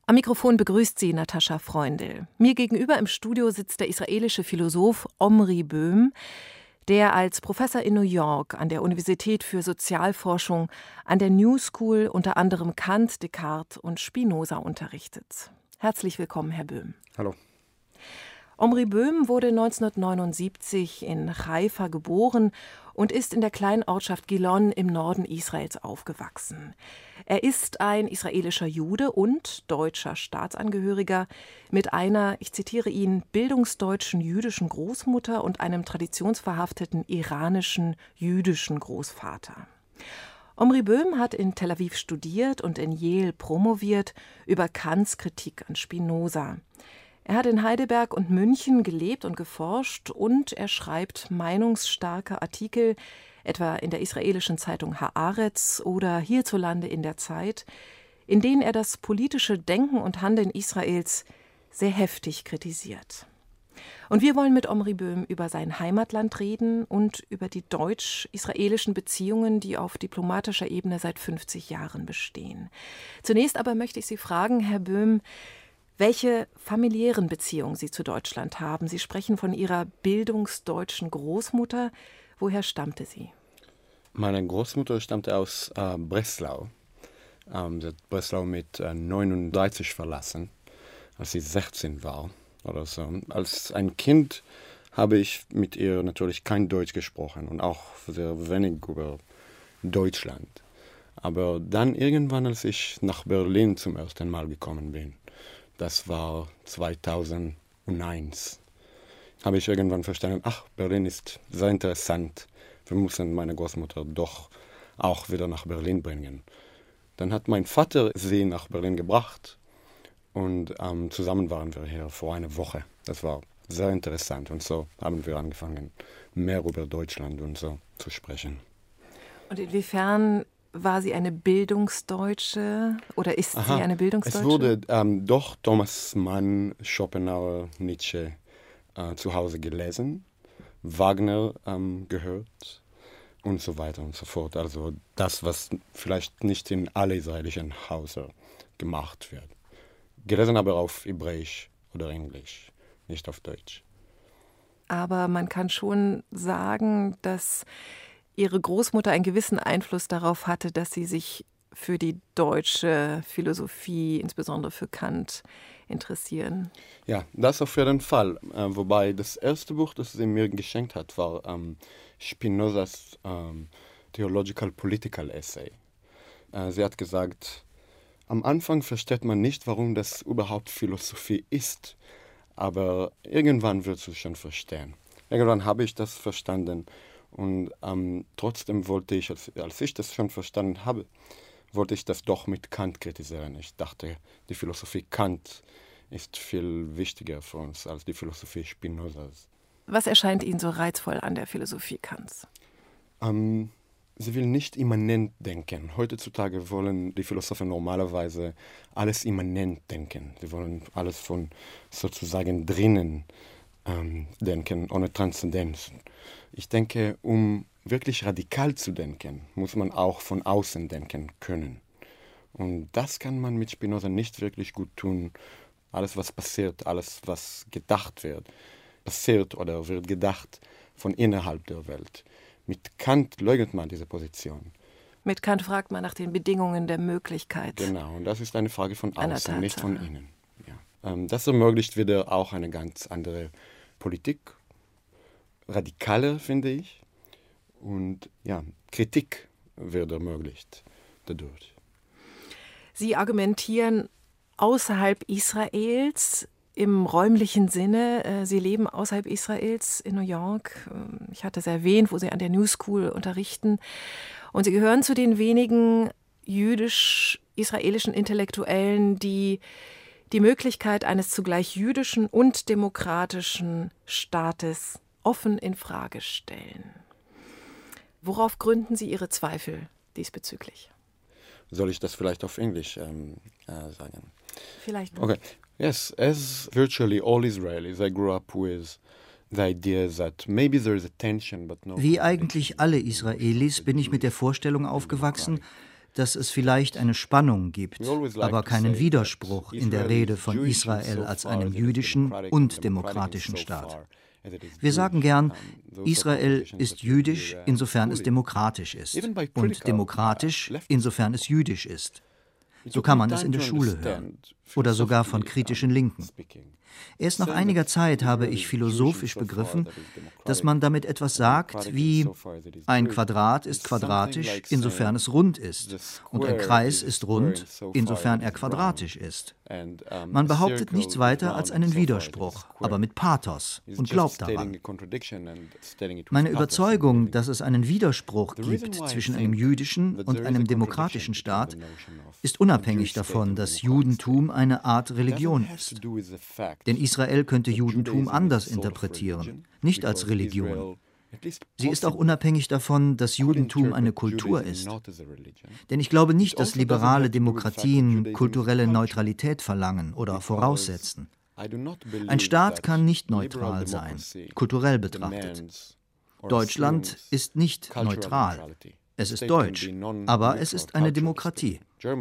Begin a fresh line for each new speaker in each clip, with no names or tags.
Am Mikrofon begrüßt sie Natascha Freundl. Mir gegenüber im Studio sitzt der israelische Philosoph Omri Böhm, der als Professor in New York an der Universität für Sozialforschung an der New School unter anderem Kant, Descartes und Spinoza unterrichtet. Herzlich willkommen, Herr Böhm.
Hallo.
Omri Böhm wurde 1979 in Haifa geboren und ist in der kleinen Ortschaft Gilon im Norden Israels aufgewachsen. Er ist ein israelischer Jude und deutscher Staatsangehöriger mit einer, ich zitiere ihn, bildungsdeutschen jüdischen Großmutter und einem traditionsverhafteten iranischen jüdischen Großvater. Omri Böhm hat in Tel Aviv studiert und in Yale promoviert über Kants Kritik an Spinoza. Er hat in Heidelberg und München gelebt und geforscht und er schreibt meinungsstarke Artikel, etwa in der israelischen Zeitung Haaretz oder hierzulande in der Zeit, in denen er das politische Denken und Handeln Israels sehr heftig kritisiert. Und wir wollen mit Omri Böhm über sein Heimatland reden und über die deutsch-israelischen Beziehungen, die auf diplomatischer Ebene seit 50 Jahren bestehen. Zunächst aber möchte ich Sie fragen, Herr Böhm, welche familiären Beziehungen Sie zu Deutschland haben. Sie sprechen von Ihrer bildungsdeutschen Großmutter. Woher stammte sie?
Meine Großmutter stammte aus Breslau. Sie hat Breslau mit 39 verlassen, als sie 16 war oder so. Als ein Kind habe ich mit ihr natürlich kein Deutsch gesprochen und auch sehr wenig über Deutschland. Aber dann irgendwann, als ich nach Berlin zum ersten Mal gekommen bin, das war 2001. Habe ich irgendwann verstanden, Berlin ist sehr interessant. Wir müssen meine Großmutter doch auch wieder nach Berlin bringen. Dann hat mein Vater sie nach Berlin gebracht und zusammen waren wir hier vor einer Woche. Das war sehr interessant und so haben wir angefangen, mehr über Deutschland und so zu sprechen.
Und inwiefern war sie eine Bildungsdeutsche oder ist sie eine Bildungsdeutsche?
Es wurde doch Thomas Mann, Schopenhauer, Nietzsche zu Hause gelesen, Wagner gehört und so weiter und so fort. Also das, was vielleicht nicht in alle israelischen Häusern gemacht wird. Gelesen aber auf Hebräisch oder Englisch, nicht auf Deutsch.
Aber man kann schon sagen, dass Ihre Großmutter einen gewissen Einfluss darauf hatte, dass Sie sich für die deutsche Philosophie, insbesondere für Kant, interessieren.
Ja, das auf jeden Fall. Wobei das erste Buch, das sie mir geschenkt hat, war Spinozas Theological Political Essay. Sie hat gesagt, am Anfang versteht man nicht, warum das überhaupt Philosophie ist, aber irgendwann wirst du es schon verstehen. Irgendwann habe ich das verstanden. Und trotzdem wollte ich, als ich das schon verstanden habe, wollte ich das doch mit Kant kritisieren. Ich dachte, die Philosophie Kant ist viel wichtiger für uns als die Philosophie Spinozas.
Was erscheint Ihnen so reizvoll an der Philosophie Kants?
Sie will nicht immanent denken. Heutzutage wollen die Philosophen normalerweise alles immanent denken. Sie wollen alles von sozusagen drinnen denken, ohne Transzendenz. Ich denke, um wirklich radikal zu denken, muss man auch von außen denken können. Und das kann man mit Spinoza nicht wirklich gut tun. Alles, was passiert, alles, was gedacht wird, passiert oder wird gedacht von innerhalb der Welt. Mit Kant leugnet man diese Position.
Mit Kant fragt man nach den Bedingungen der Möglichkeit.
Genau, und das ist eine Frage von außen, nicht von innen. Ja. Das ermöglicht wieder auch eine ganz andere Politik, radikaler, finde ich. Und ja, Kritik wird ermöglicht dadurch.
Sie argumentieren außerhalb Israels im räumlichen Sinne. Sie leben außerhalb Israels in New York. Ich hatte es erwähnt, wo Sie an der New School unterrichten. Und Sie gehören zu den wenigen jüdisch-israelischen Intellektuellen, die die Möglichkeit eines zugleich jüdischen und demokratischen Staates offen in Frage stellen. Worauf gründen Sie Ihre Zweifel diesbezüglich?
Soll ich das vielleicht auf Englisch sagen?
Vielleicht.
Okay. Yes, as virtually all Israelis, I grew up with the idea that maybe there is a tension, but no.
Wie eigentlich alle Israelis bin ich mit der Vorstellung aufgewachsen, dass es vielleicht eine Spannung gibt, aber keinen Widerspruch in der Rede von Israel als einem jüdischen und demokratischen Staat. Wir sagen gern, Israel ist jüdisch, insofern es demokratisch ist, und demokratisch, insofern es jüdisch ist. So kann man es in der Schule hören oder sogar von kritischen Linken. Erst nach einiger Zeit habe ich philosophisch begriffen, dass man damit etwas sagt wie: Ein Quadrat ist quadratisch, insofern es rund ist, und ein Kreis ist rund, insofern er quadratisch ist. Man behauptet nichts weiter als einen Widerspruch, aber mit Pathos und glaubt daran. Meine Überzeugung, dass es einen Widerspruch gibt zwischen einem jüdischen und einem demokratischen Staat, ist unabhängig davon, dass Judentum eine Art Religion ist. Denn Israel könnte Judentum anders interpretieren, nicht als Religion. Sie ist auch unabhängig davon, dass Judentum eine Kultur ist. Denn ich glaube nicht, dass liberale Demokratien kulturelle Neutralität verlangen oder voraussetzen. Ein Staat kann nicht neutral sein, kulturell betrachtet. Deutschland ist nicht neutral. Es ist deutsch, aber es ist eine Demokratie.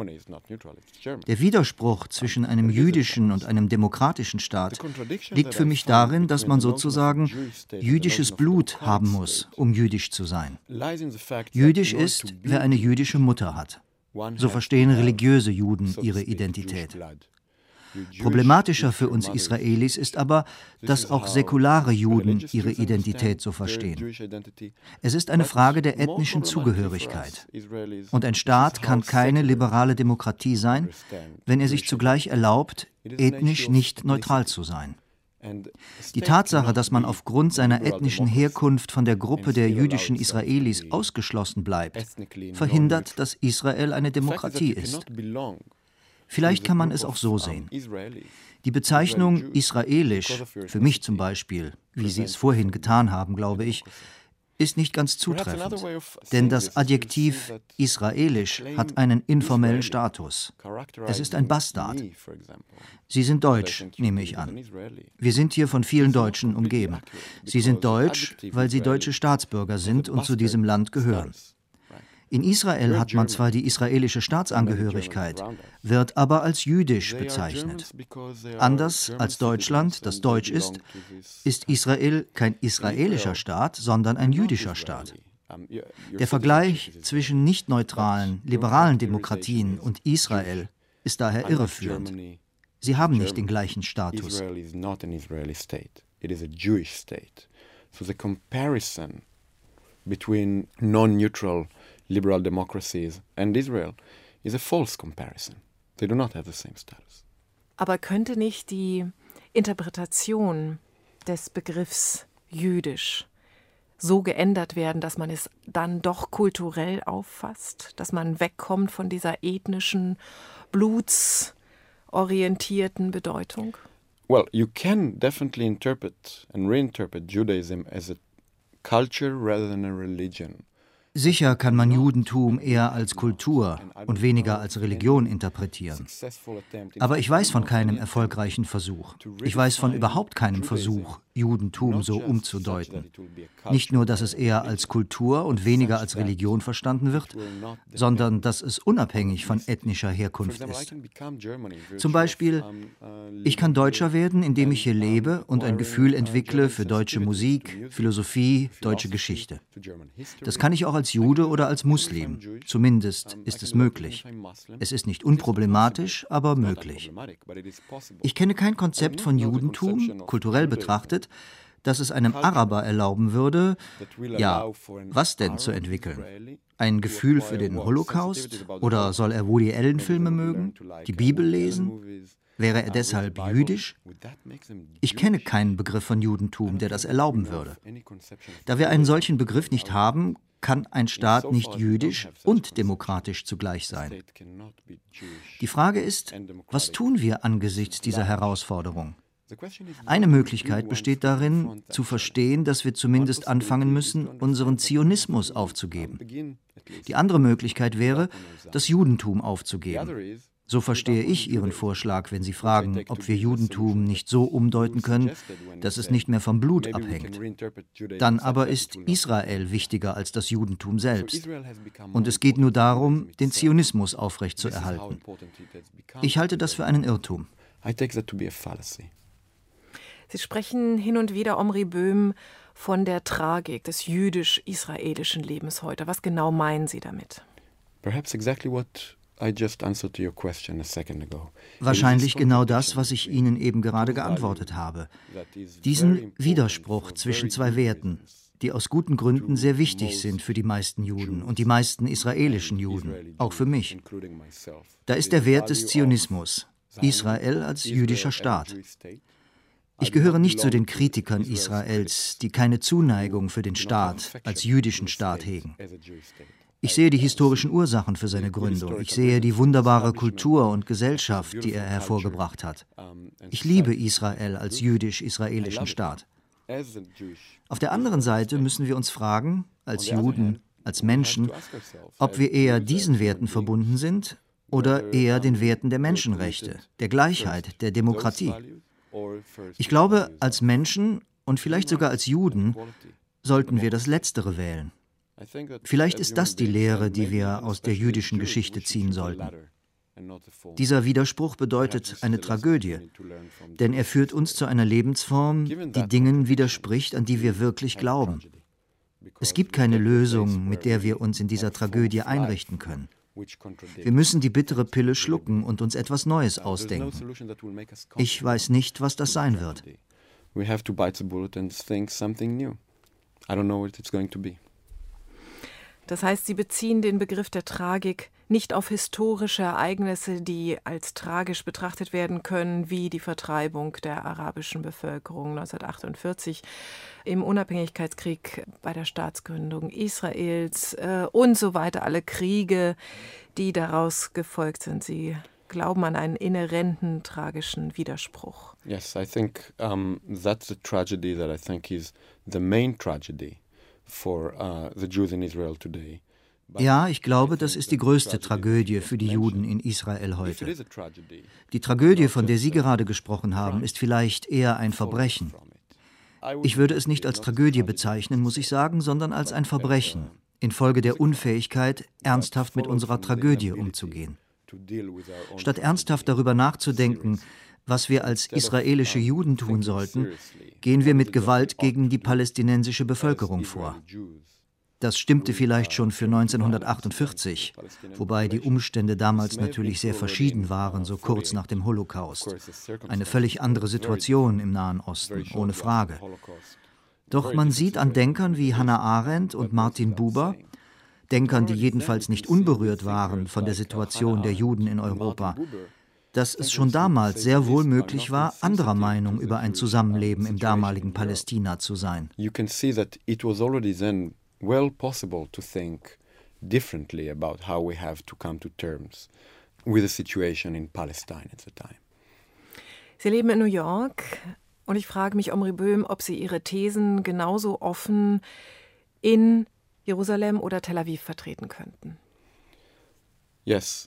Der Widerspruch zwischen einem jüdischen und einem demokratischen Staat liegt für mich darin, dass man sozusagen jüdisches Blut haben muss, um jüdisch zu sein. Jüdisch ist, wer eine jüdische Mutter hat. So verstehen religiöse Juden ihre Identität. Problematischer für uns Israelis ist aber, dass auch säkulare Juden ihre Identität so verstehen. Es ist eine Frage der ethnischen Zugehörigkeit. Und ein Staat kann keine liberale Demokratie sein, wenn er sich zugleich erlaubt, ethnisch nicht neutral zu sein. Die Tatsache, dass man aufgrund seiner ethnischen Herkunft von der Gruppe der jüdischen Israelis ausgeschlossen bleibt, verhindert, dass Israel eine Demokratie ist. Vielleicht kann man es auch so sehen. Die Bezeichnung israelisch, für mich zum Beispiel, wie Sie es vorhin getan haben, glaube ich, ist nicht ganz zutreffend. Denn das Adjektiv israelisch hat einen informellen Status. Es ist ein Bastard. Sie sind deutsch, nehme ich an. Wir sind hier von vielen Deutschen umgeben. Sie sind deutsch, weil sie deutsche Staatsbürger sind und zu diesem Land gehören. In Israel hat man zwar die israelische Staatsangehörigkeit, wird aber als jüdisch bezeichnet. Anders als Deutschland, das deutsch ist Israel kein israelischer Staat, sondern ein jüdischer Staat. Der Vergleich zwischen nicht neutralen, liberalen Demokratien und Israel ist daher irreführend. Sie haben nicht den gleichen Status.
Between non-neutral liberal democracies and Israel is a false comparison. They do not have the same status.
Aber könnte nicht die Interpretation des Begriffs jüdisch so geändert werden, dass man es dann doch kulturell auffasst, dass man wegkommt von dieser ethnischen, blutsorientierten Bedeutung?
Well, you can definitely interpret and reinterpret Judaism as a culture rather than a religion.
Sicher kann man Judentum eher als Kultur und weniger als Religion interpretieren. Aber ich weiß von keinem erfolgreichen Versuch. Ich weiß von überhaupt keinem Versuch, Judentum so umzudeuten. Nicht nur, dass es eher als Kultur und weniger als Religion verstanden wird, sondern dass es unabhängig von ethnischer Herkunft ist. Zum Beispiel, ich kann Deutscher werden, indem ich hier lebe und ein Gefühl entwickle für deutsche Musik, Philosophie, deutsche Geschichte. Das kann ich auch als Jude oder als Muslim. Zumindest ist es möglich. Es ist nicht unproblematisch, aber möglich. Ich kenne kein Konzept von Judentum, kulturell betrachtet, das es einem Araber erlauben würde, ja, was denn zu entwickeln? Ein Gefühl für den Holocaust? Oder soll er Woody Allen-Filme mögen? Die Bibel lesen? Wäre er deshalb jüdisch? Ich kenne keinen Begriff von Judentum, der das erlauben würde. Da wir einen solchen Begriff nicht haben, kann ein Staat nicht jüdisch und demokratisch zugleich sein. Die Frage ist, was tun wir angesichts dieser Herausforderung? Eine Möglichkeit besteht darin, zu verstehen, dass wir zumindest anfangen müssen, unseren Zionismus aufzugeben. Die andere Möglichkeit wäre, das Judentum aufzugeben. So verstehe ich Ihren Vorschlag, wenn Sie fragen, ob wir Judentum nicht so umdeuten können, dass es nicht mehr vom Blut abhängt. Dann aber ist Israel wichtiger als das Judentum selbst. Und es geht nur darum, den Zionismus aufrechtzuerhalten. Ich halte das für einen Irrtum.
Sie sprechen hin und wieder, Omri Böhm, von der Tragik des jüdisch-israelischen Lebens heute. Was genau meinen Sie damit?
Wahrscheinlich genau das, was ich Ihnen eben gerade geantwortet habe. Diesen Widerspruch zwischen zwei Werten, die aus guten Gründen sehr wichtig sind für die meisten Juden und die meisten israelischen Juden, auch für mich. Da ist der Wert des Zionismus, Israel als jüdischer Staat. Ich gehöre nicht zu den Kritikern Israels, die keine Zuneigung für den Staat als jüdischen Staat hegen. Ich sehe die historischen Ursachen für seine Gründung. Ich sehe die wunderbare Kultur und Gesellschaft, die er hervorgebracht hat. Ich liebe Israel als jüdisch-israelischen Staat. Auf der anderen Seite müssen wir uns fragen, als Juden, als Menschen, ob wir eher diesen Werten verbunden sind oder eher den Werten der Menschenrechte, der Gleichheit, der Demokratie. Ich glaube, als Menschen und vielleicht sogar als Juden sollten wir das Letztere wählen. Vielleicht ist das die Lehre, die wir aus der jüdischen Geschichte ziehen sollten. Dieser Widerspruch bedeutet eine Tragödie, denn er führt uns zu einer Lebensform, die Dingen widerspricht, an die wir wirklich glauben. Es gibt keine Lösung, mit der wir uns in dieser Tragödie einrichten können. Wir müssen die bittere Pille schlucken und uns etwas Neues ausdenken. Ich weiß nicht, was das sein wird.
Das heißt, Sie beziehen den Begriff der Tragik nicht auf historische Ereignisse, die als tragisch betrachtet werden können, wie die Vertreibung der arabischen Bevölkerung 1948 im Unabhängigkeitskrieg bei der Staatsgründung Israels und so weiter, alle Kriege, die daraus gefolgt sind. Sie glauben an einen inhärenten tragischen Widerspruch.
Yes, I think that's the tragedy that I think is the main tragedy for the Jews in Israel today.
Ja, ich glaube, das ist die größte Tragödie für die Juden in Israel heute. Die Tragödie, von der Sie gerade gesprochen haben, ist vielleicht eher ein Verbrechen. Ich würde es nicht als Tragödie bezeichnen, muss ich sagen, sondern als ein Verbrechen, infolge der Unfähigkeit, ernsthaft mit unserer Tragödie umzugehen. Statt ernsthaft darüber nachzudenken, was wir als israelische Juden tun sollten, gehen wir mit Gewalt gegen die palästinensische Bevölkerung vor. Das stimmte vielleicht schon für 1948, wobei die Umstände damals natürlich sehr verschieden waren, so kurz nach dem Holocaust. Eine völlig andere Situation im Nahen Osten, ohne Frage. Doch man sieht an Denkern wie Hannah Arendt und Martin Buber, Denkern, die jedenfalls nicht unberührt waren von der Situation der Juden in Europa, dass es schon damals sehr wohl möglich war, anderer Meinung über ein Zusammenleben im damaligen Palästina zu sein.
Well possible to think differently about how we have to come to terms with the situation in Palestine at the time.
Sie leben in New York und ich frage mich, Omri Böhm, ob Sie Ihre Thesen genauso offen in Jerusalem oder Tel Aviv vertreten könnten.
Yes.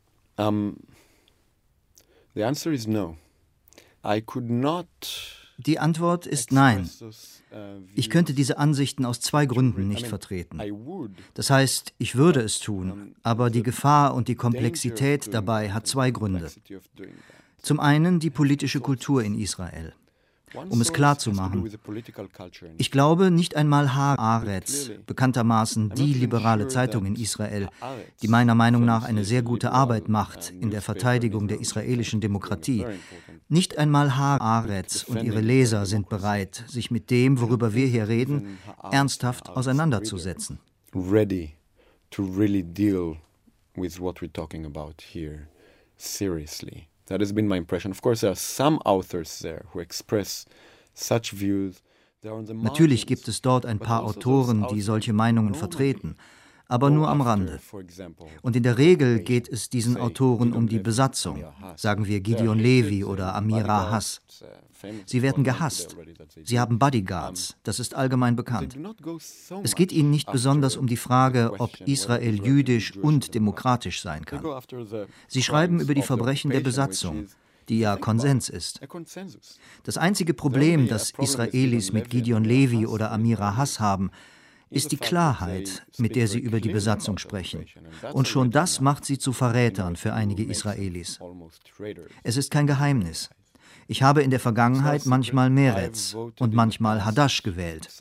The answer is no. I could not.
Die Antwort ist nein. Ich könnte diese Ansichten aus zwei Gründen nicht vertreten. Das heißt, ich würde es tun, aber die Gefahr und die Komplexität dabei hat zwei Gründe. Zum einen die politische Kultur in Israel. Um es klar zu machen, ich glaube, nicht einmal Haaretz, bekanntermaßen die liberale Zeitung in Israel, die meiner Meinung nach eine sehr gute Arbeit macht in der Verteidigung der israelischen Demokratie, nicht einmal Haaretz und ihre Leser sind bereit, sich mit dem, worüber wir hier reden, ernsthaft auseinanderzusetzen.
Ready to really deal with what we're talking about here seriously. That has been my impression. Of course, there are some authors there who express such views.
Natürlich gibt es dort ein paar Autoren, die solche Meinungen vertreten. aber nur am Rande. Und in der Regel geht es diesen Autoren um die Besatzung, sagen wir Gideon Levy oder Amira Hass. Sie werden gehasst. Sie haben Bodyguards, das ist allgemein bekannt. Es geht ihnen nicht besonders um die Frage, ob Israel jüdisch und demokratisch sein kann. Sie schreiben über die Verbrechen der Besatzung, die ja Konsens ist. Das einzige Problem, das Israelis mit Gideon Levy oder Amira Hass haben, ist die Klarheit, mit der sie über die Besatzung sprechen. Und schon das macht sie zu Verrätern für einige Israelis. Es ist kein Geheimnis. Ich habe in der Vergangenheit manchmal Meretz und manchmal Hadash gewählt.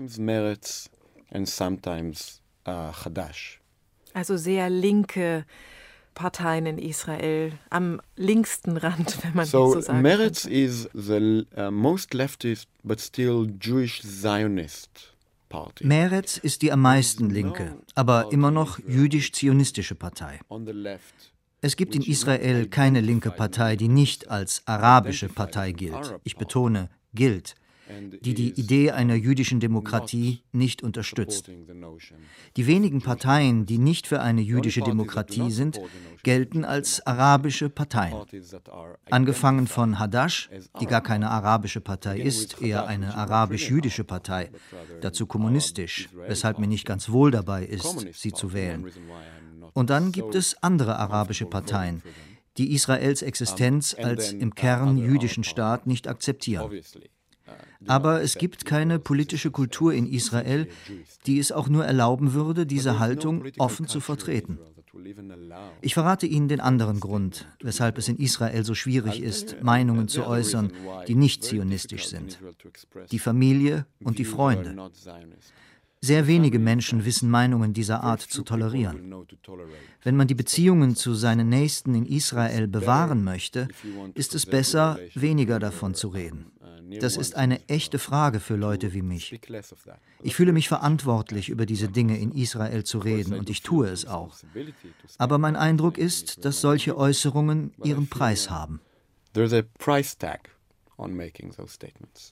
Also sehr linke Parteien in Israel, am linksten Rand, wenn man so sagen
Meretz is the most leftist but still Jewish Zionist party.
Meretz ist die am meisten linke, aber immer noch jüdisch-zionistische Partei. Es gibt in Israel keine linke Partei, die nicht als arabische Partei gilt. Ich betone, gilt, die die Idee einer jüdischen Demokratie nicht unterstützt. Die wenigen Parteien, die nicht für eine jüdische Demokratie sind, gelten als arabische Parteien. Angefangen von Hadash, die gar keine arabische Partei ist, eher eine arabisch-jüdische Partei, dazu kommunistisch, weshalb mir nicht ganz wohl dabei ist, sie zu wählen. Und dann gibt es andere arabische Parteien, die Israels Existenz als im Kern jüdischen Staat nicht akzeptieren. Aber es gibt keine politische Kultur in Israel, die es auch nur erlauben würde, diese Haltung offen zu vertreten. Ich verrate Ihnen den anderen Grund, weshalb es in Israel so schwierig ist, Meinungen zu äußern, die nicht zionistisch sind. Die Familie und die Freunde. Sehr wenige Menschen wissen Meinungen dieser Art zu tolerieren. Wenn man die Beziehungen zu seinen Nächsten in Israel bewahren möchte, ist es besser, weniger davon zu reden. Das ist eine echte Frage für Leute wie mich. Ich fühle mich verantwortlich, über diese Dinge in Israel zu reden, und ich tue es auch. Aber mein Eindruck ist, dass solche Äußerungen ihren Preis haben.
There's a price tag on making those statements.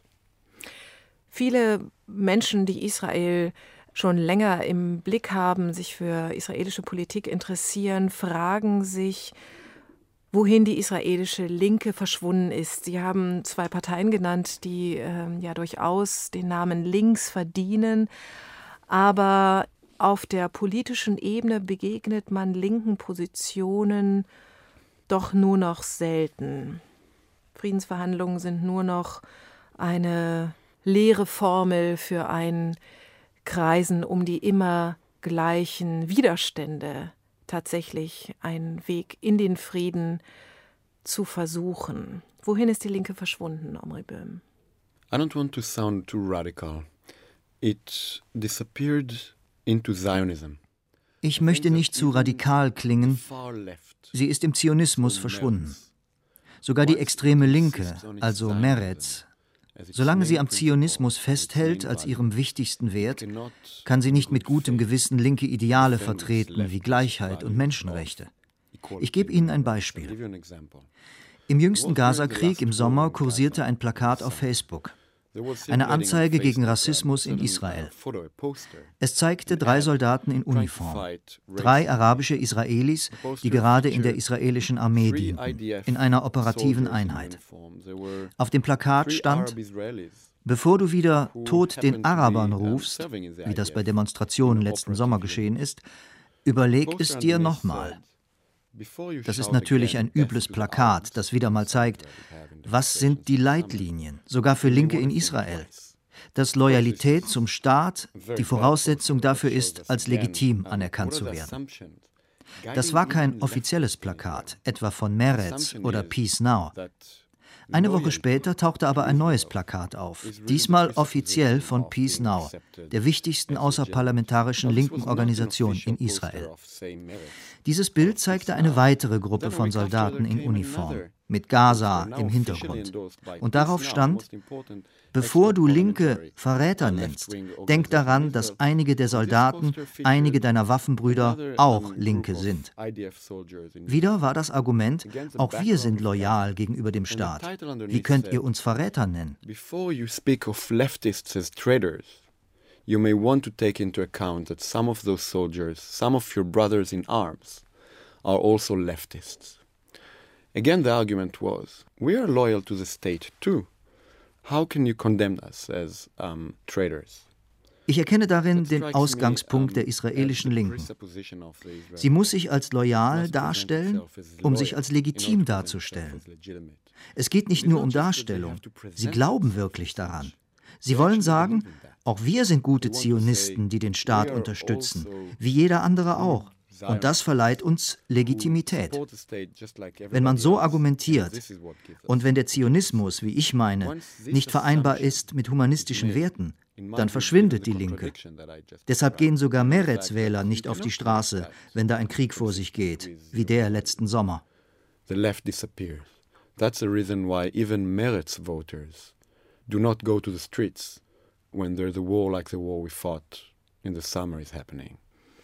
Viele Menschen, die Israel schon länger im Blick haben, sich für israelische Politik interessieren, fragen sich, wohin die israelische Linke verschwunden ist. Sie haben 2 Parteien genannt, die ja durchaus den Namen links verdienen, aber auf der politischen Ebene begegnet man linken Positionen doch nur noch selten. Friedensverhandlungen sind nur noch eine leere Formel für ein Kreisen um die immer gleichen Widerstände, tatsächlich einen Weg in den Frieden zu versuchen. Wohin ist die Linke verschwunden, Omri Böhm?
I don't want to sound too radical. It disappeared into Zionism.
Ich möchte nicht zu radikal klingen. Sie ist im Zionismus verschwunden. Sogar die extreme Linke, also Meretz, solange sie am Zionismus festhält als ihrem wichtigsten Wert, kann sie nicht mit gutem Gewissen linke Ideale vertreten wie Gleichheit und Menschenrechte. Ich gebe Ihnen ein Beispiel. Im jüngsten Gaza-Krieg im Sommer kursierte ein Plakat auf Facebook. Eine Anzeige gegen Rassismus in Israel. Es zeigte 3 Soldaten in Uniform, 3 arabische Israelis, die gerade in der israelischen Armee dienten, in einer operativen Einheit. Auf dem Plakat stand: Bevor du wieder Tod den Arabern rufst, wie das bei Demonstrationen letzten Sommer geschehen ist, überleg es dir nochmal. Das ist natürlich ein übles Plakat, das wieder mal zeigt, was sind die Leitlinien, sogar für Linke in Israel. Dass Loyalität zum Staat die Voraussetzung dafür ist, als legitim anerkannt zu werden. Das war kein offizielles Plakat, etwa von Meretz oder Peace Now. Eine Woche später tauchte aber ein neues Plakat auf, diesmal offiziell von Peace Now, der wichtigsten außerparlamentarischen linken Organisation in Israel. Dieses Bild zeigte eine weitere Gruppe von Soldaten in Uniform, mit Gaza im Hintergrund. Und darauf stand: Bevor du Linke Verräter nennst, denk daran, dass einige der Soldaten, einige deiner Waffenbrüder auch Linke sind. Wieder war das Argument, auch wir sind loyal gegenüber dem Staat. Wie könnt ihr uns Verräter nennen?
you may want to take into account that some of those soldiers, some of your brothers in arms, are also leftists. Again, the argument was, we are loyal to the state too. How can you condemn us as traitors?
Ich erkenne darin den Ausgangspunkt der israelischen Linken. Sie muss sich als loyal darstellen, um sich als legitim darzustellen. Es geht nicht nur um Darstellung. Sie glauben wirklich daran. Sie wollen sagen, auch wir sind gute Zionisten, die den Staat unterstützen, wie jeder andere auch. Und das verleiht uns Legitimität. Wenn man so argumentiert und wenn der Zionismus, wie ich meine, nicht vereinbar ist mit humanistischen Werten, dann verschwindet die Linke. Deshalb gehen sogar Meretz-Wähler nicht auf die Straße, wenn da ein Krieg vor sich geht, wie der letzten Sommer.
The left disappears. That's the reason why even Meretz voters do not go to the streets when there's a war like the war we fought in the summer is happening.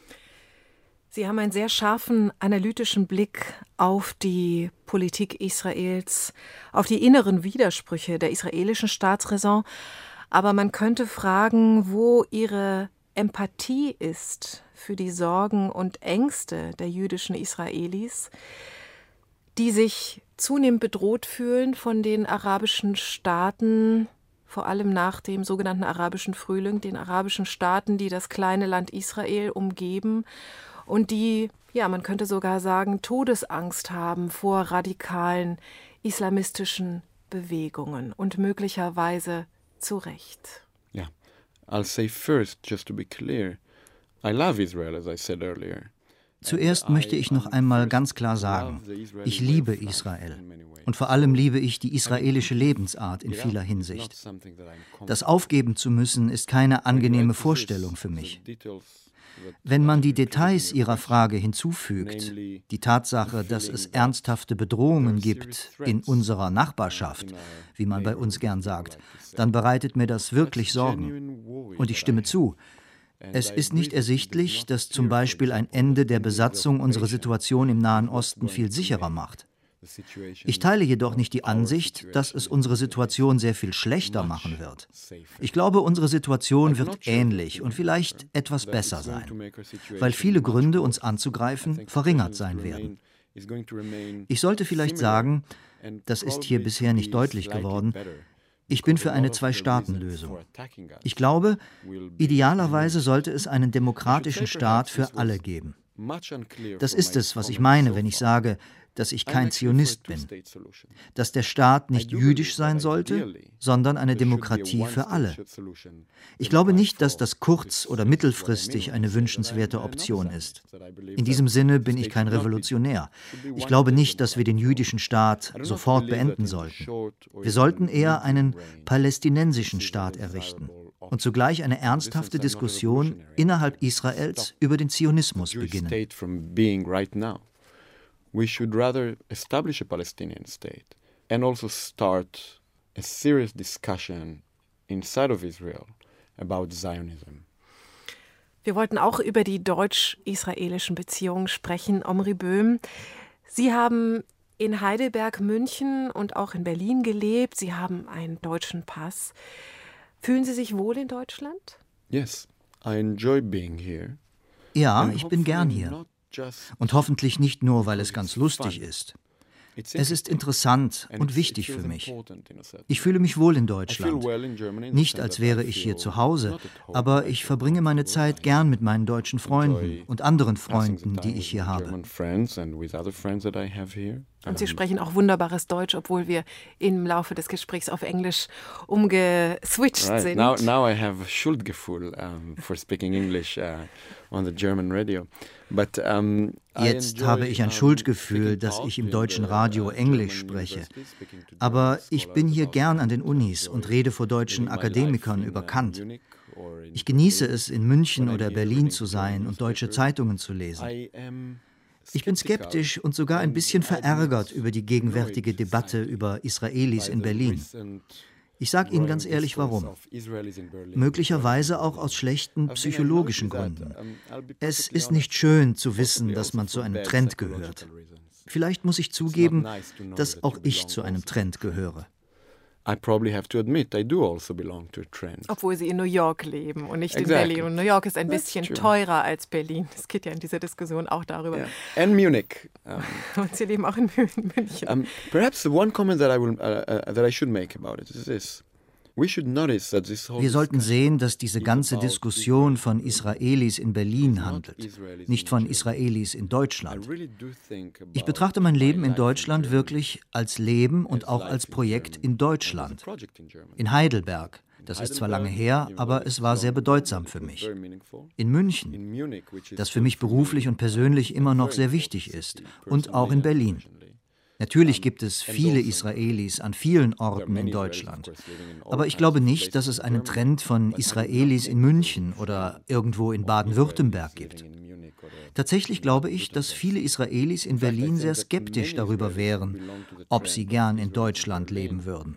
Sie haben einen sehr scharfen, analytischen Blick auf die Politik Israels, auf die inneren Widersprüche der israelischen Staatsräson. Aber man könnte fragen, wo Ihre Empathie ist für die Sorgen und Ängste der jüdischen Israelis, die sich zunehmend bedroht fühlen von den arabischen Staaten, vor allem nach dem sogenannten arabischen Frühling, den arabischen Staaten, die das kleine Land Israel umgeben und die, ja, man könnte sogar sagen, Todesangst haben vor radikalen islamistischen Bewegungen und möglicherweise zu Recht.
Yeah, I'll say first, just to be clear, I love Israel, as I said earlier.
Zuerst möchte ich noch einmal ganz klar sagen, ich liebe Israel. Und vor allem liebe ich die israelische Lebensart in vieler Hinsicht. Das aufgeben zu müssen, ist keine angenehme Vorstellung für mich. Wenn man die Details Ihrer Frage hinzufügt, die Tatsache, dass es ernsthafte Bedrohungen gibt in unserer Nachbarschaft, wie man bei uns gern sagt, dann bereitet mir das wirklich Sorgen. Und ich stimme zu. Es ist nicht ersichtlich, dass zum Beispiel ein Ende der Besatzung unsere Situation im Nahen Osten viel sicherer macht. Ich teile jedoch nicht die Ansicht, dass es unsere Situation sehr viel schlechter machen wird. Ich glaube, unsere Situation wird ähnlich und vielleicht etwas besser sein, weil viele Gründe, uns anzugreifen, verringert sein werden. Ich sollte vielleicht sagen, das ist hier bisher nicht deutlich geworden, ich bin für eine Zwei-Staaten-Lösung. Ich glaube, idealerweise sollte es einen demokratischen Staat für alle geben. Das ist es, was ich meine, wenn ich sage, dass ich kein Zionist bin. Dass der Staat nicht jüdisch sein sollte, sondern eine Demokratie für alle. Ich glaube nicht, dass das kurz- oder mittelfristig eine wünschenswerte Option ist. In diesem Sinne bin ich kein Revolutionär. Ich glaube nicht, dass wir den jüdischen Staat sofort beenden sollten. Wir sollten eher einen palästinensischen Staat errichten und zugleich eine ernsthafte Diskussion innerhalb Israels über den Zionismus beginnen.
We should rather establish a Palestinian state and also start a serious discussion inside of Israel about Zionism.
Wir wollten auch über die deutsch-israelischen Beziehungen sprechen. Omri Böhm, Sie haben in Heidelberg, München und auch in Berlin gelebt. Sie haben einen deutschen Pass. Fühlen Sie sich wohl in Deutschland?
Yes, I enjoy being here.
Ja, ich bin gern hier. Und hoffentlich nicht nur, weil es ganz lustig ist. Es ist interessant und wichtig für mich. Ich fühle mich wohl in Deutschland. Nicht, als wäre ich hier zu Hause, aber ich verbringe meine Zeit gern mit meinen deutschen Freunden und anderen Freunden, die ich hier habe.
Und Sie sprechen auch wunderbares Deutsch, obwohl wir im Laufe des Gesprächs auf Englisch umgeswitcht sind.
Now I have Schuldgefühl for speaking English on the German radio. But,
Jetzt habe ich ein Schuldgefühl, dass ich im deutschen Radio Englisch spreche. Aber ich bin hier gern an den Unis und rede vor deutschen Akademikern über Kant. Ich genieße es, in München oder Berlin zu sein und deutsche Zeitungen zu lesen. Ich bin skeptisch und sogar ein bisschen verärgert über die gegenwärtige Debatte über Israelis in Berlin. Ich sage Ihnen ganz ehrlich, warum. Möglicherweise auch aus schlechten psychologischen Gründen. Es ist nicht schön zu wissen, dass man zu einem Trend gehört. Vielleicht muss ich zugeben, dass auch ich zu einem Trend gehöre.
I probably have to admit, I do also belong to a trend.
Obwohl Sie in New York leben und nicht in Berlin. Und New York ist ein bisschen teurer als Berlin. Es geht ja in dieser Diskussion auch darüber.
Yeah. And Munich.
Und Sie leben auch in München.
Perhaps the one comment that I should make about it is this.
Wir sollten sehen, dass diese ganze Diskussion von Israelis in Berlin handelt, nicht von Israelis in Deutschland. Ich betrachte mein Leben in Deutschland wirklich als Leben und auch als Projekt in Deutschland. In Heidelberg. Das ist zwar lange her, aber es war sehr bedeutsam für mich. In München, das für mich beruflich und persönlich immer noch sehr wichtig ist. Und auch in Berlin. Natürlich gibt es viele Israelis an vielen Orten in Deutschland. Aber ich glaube nicht, dass es einen Trend von Israelis in München oder irgendwo in Baden-Württemberg gibt. Tatsächlich glaube ich, dass viele Israelis in Berlin sehr skeptisch darüber wären, ob sie gern in Deutschland leben würden.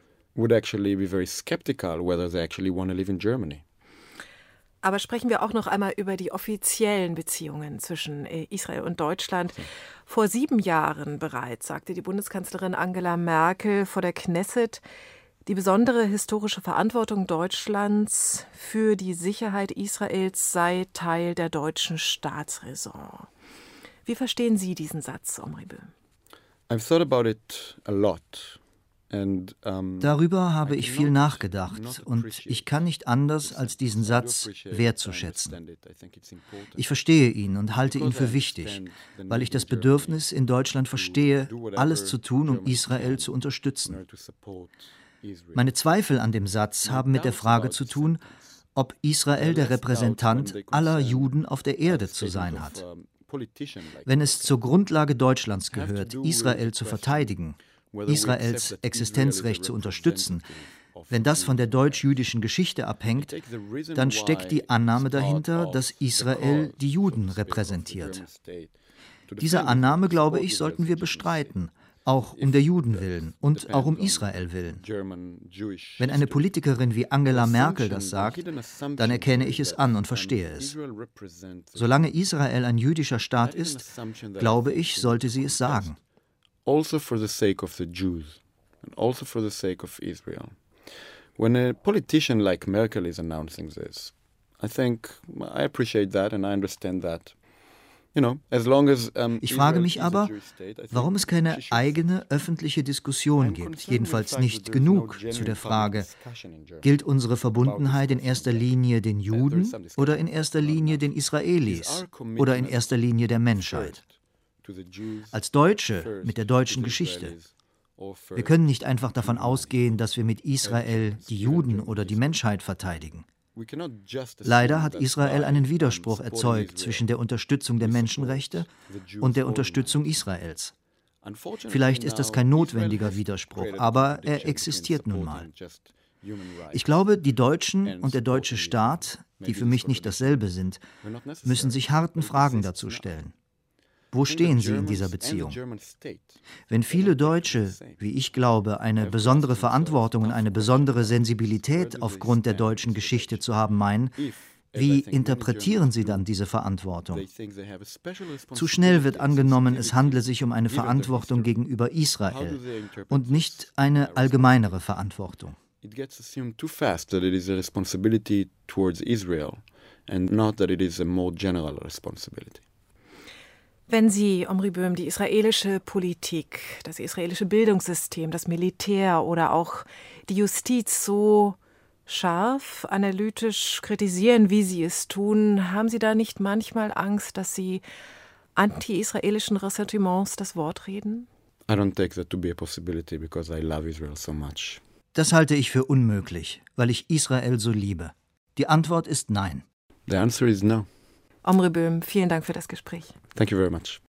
Aber sprechen wir auch noch einmal über die offiziellen Beziehungen zwischen Israel und Deutschland. Vor 7 Jahren bereits sagte die Bundeskanzlerin Angela Merkel vor der Knesset, die besondere historische Verantwortung Deutschlands für die Sicherheit Israels sei Teil der deutschen Staatsräson. Wie verstehen Sie diesen Satz, Omri Böhm?
I've thought about it a lot.
Darüber habe ich viel nachgedacht und ich kann nicht anders, als diesen Satz wertzuschätzen. Ich verstehe ihn und halte ihn für wichtig, weil ich das Bedürfnis in Deutschland verstehe, alles zu tun, um Israel zu unterstützen. Meine Zweifel an dem Satz haben mit der Frage zu tun, ob Israel der Repräsentant aller Juden auf der Erde zu sein hat. Wenn es zur Grundlage Deutschlands gehört, Israel zu verteidigen, Israels Existenzrecht zu unterstützen. Wenn das von der deutsch-jüdischen Geschichte abhängt, dann steckt die Annahme dahinter, dass Israel die Juden repräsentiert. Diese Annahme, glaube ich, sollten wir bestreiten, auch um der Juden willen und auch um Israel willen. Wenn eine Politikerin wie Angela Merkel das sagt, dann erkenne ich es an und verstehe es. Solange Israel ein jüdischer Staat ist, glaube ich, sollte sie es sagen.
Also for the sake of the Jews and also for the sake of Israel. When a politician like Merkel is announcing this, I appreciate that and I understand that.
Ich frage mich aber, warum es keine eigene öffentliche Diskussion gibt, jedenfalls nicht genug zu der Frage, gilt unsere Verbundenheit in erster Linie den Juden oder in erster Linie den Israelis oder in erster Linie der Menschheit? Als Deutsche mit der deutschen Geschichte. Wir können nicht einfach davon ausgehen, dass wir mit Israel die Juden oder die Menschheit verteidigen. Leider hat Israel einen Widerspruch erzeugt zwischen der Unterstützung der Menschenrechte und der Unterstützung Israels. Vielleicht ist das kein notwendiger Widerspruch, aber er existiert nun mal. Ich glaube, die Deutschen und der deutsche Staat, die für mich nicht dasselbe sind, müssen sich harten Fragen dazu stellen. Wo stehen sie in dieser Beziehung? Wenn viele Deutsche, wie ich glaube, eine besondere Verantwortung und eine besondere Sensibilität aufgrund der deutschen Geschichte zu haben meinen, wie interpretieren sie dann diese Verantwortung? Zu schnell wird angenommen, es handle sich um eine Verantwortung gegenüber Israel und nicht eine allgemeinere Verantwortung.
It gets assumed too fast that it is a responsibility towards Israel and not that it is a more general responsibility.
Wenn Sie, Omri Böhm, die israelische Politik, das israelische Bildungssystem, das Militär oder auch die Justiz so scharf, analytisch kritisieren, wie Sie es tun, haben Sie da nicht manchmal Angst, dass Sie anti-israelischen Ressentiments das Wort reden?
I don't take that to be a possibility because I love Israel so much.
Das halte ich für unmöglich, weil ich Israel so liebe. Die Antwort ist nein.
The answer is no.
Omri Böhm, vielen Dank für das Gespräch.
Thank you very much.